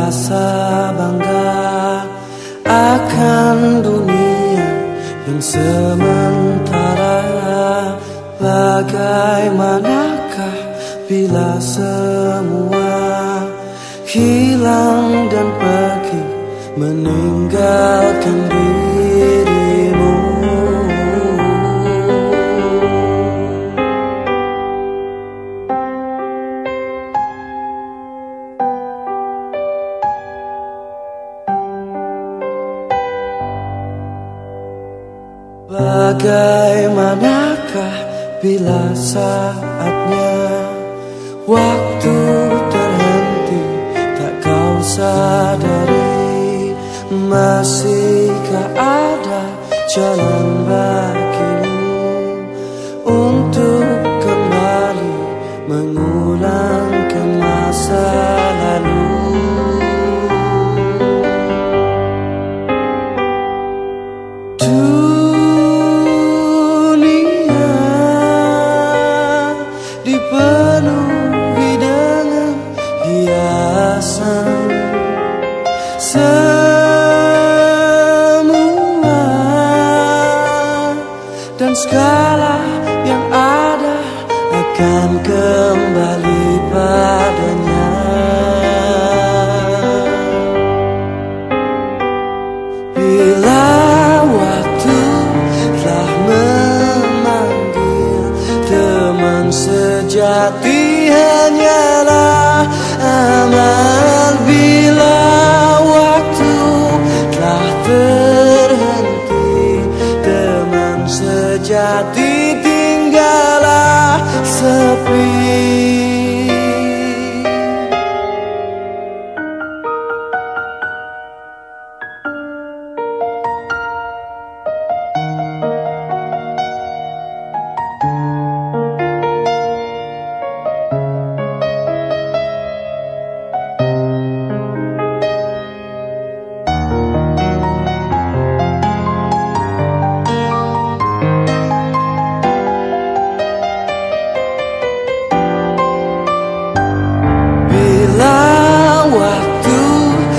rasa bangga akan dunia yang sementara. Bagaimanakah bila semua hilang dan pergi meninggalkan dirimu? Bagaimanakah bila saatnya waktu terhenti, tak kau sadari? Masihkah ada jalan bagimu untuk kembali mengulang ke masa lalu? Dipenuhi dengan hiasan, semua dan segala yang ada akan kembali padanya. Bila waktu telah memanggil, teman sejati hanyalah amal. Bila waktu telah terhenti, teman sejati tinggallah sepi.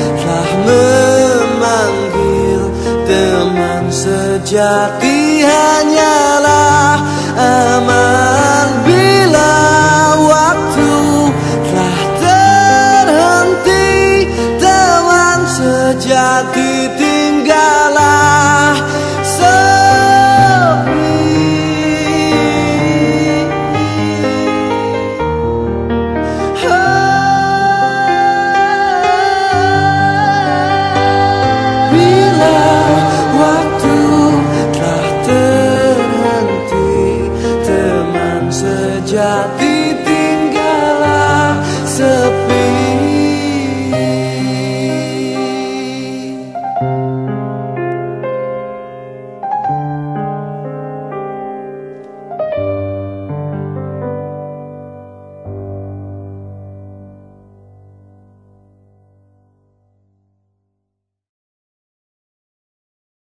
Sejati